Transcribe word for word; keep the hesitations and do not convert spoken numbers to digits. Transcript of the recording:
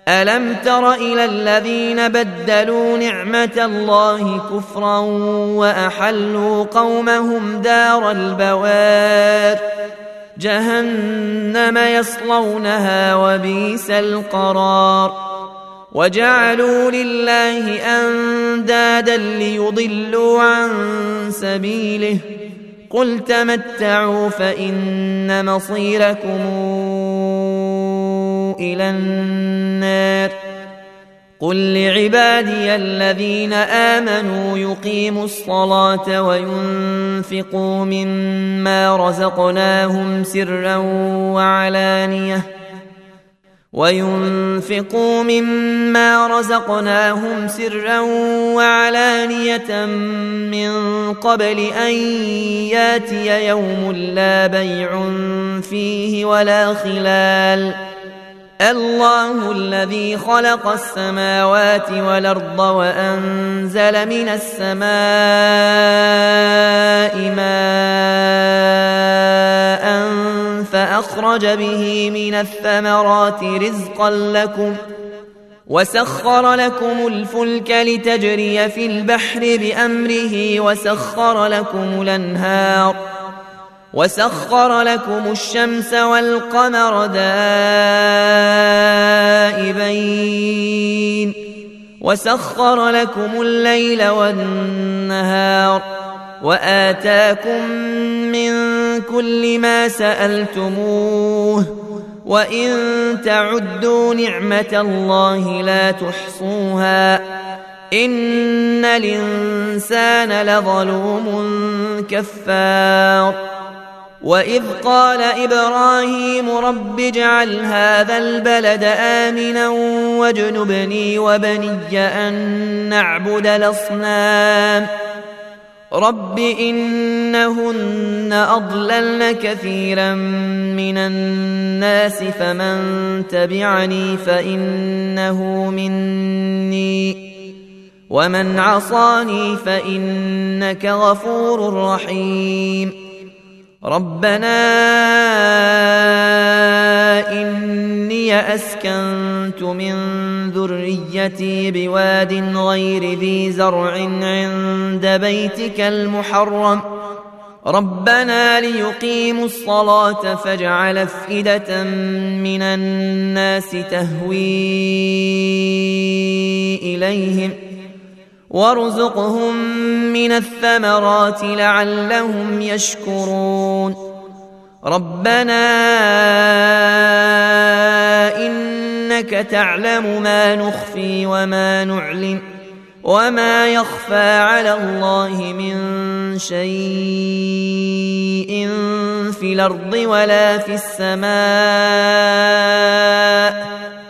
ألم تر إلى الذين بدلوا نعمة الله كفرا وأحلوا قومهم دار البوار جهنم يصلونها وبئس القرار وجعلوا لله أندادا ليضلوا عن سبيله قل تمتعوا فإن مصيركم إلى النار قل لعبادي الذين آمنوا يقيموا الصلاة وينفقوا مما رزقناهم سرا وعلانية وينفقوا مما رزقناهم سرا وعلانية من قبل أن ياتي يوم لا بيع فيه ولا خلال الله الذي خلق السماوات والأرض وأنزل من السماء ماء فأخرج به من الثمرات رزقا لكم وسخر لكم الفلك لتجري في البحر بأمره وسخر لكم الأنهار وسخر لكم الشمس والقمر دائبين وسخر لكم الليل والنهار وآتاكم من كل ما سألتموه وإن تعدوا نعمة الله لا تحصوها إن الإنسان لظلوم كفار وإذ قال إبراهيم رب اجعل هذا البلد آمنا واجنبني وبني أن نعبد الأصنام رب إنهن أضللن كثيرا من الناس فمن تبعني فإنه مني ومن عصاني فإنك غفور رحيم ربنا إني أسكنت من ذريتي بواد غير ذي زرع عند بيتك المحرم ربنا ليقيموا الصلاة فاجعل أفئدة من الناس تهوي إليهم وارزقهم من الثمرات لعلهم يشكرون ربنا إنك تعلم ما نخفي وما نعلن وما يخفى على الله من شيء في الأرض ولا في السماء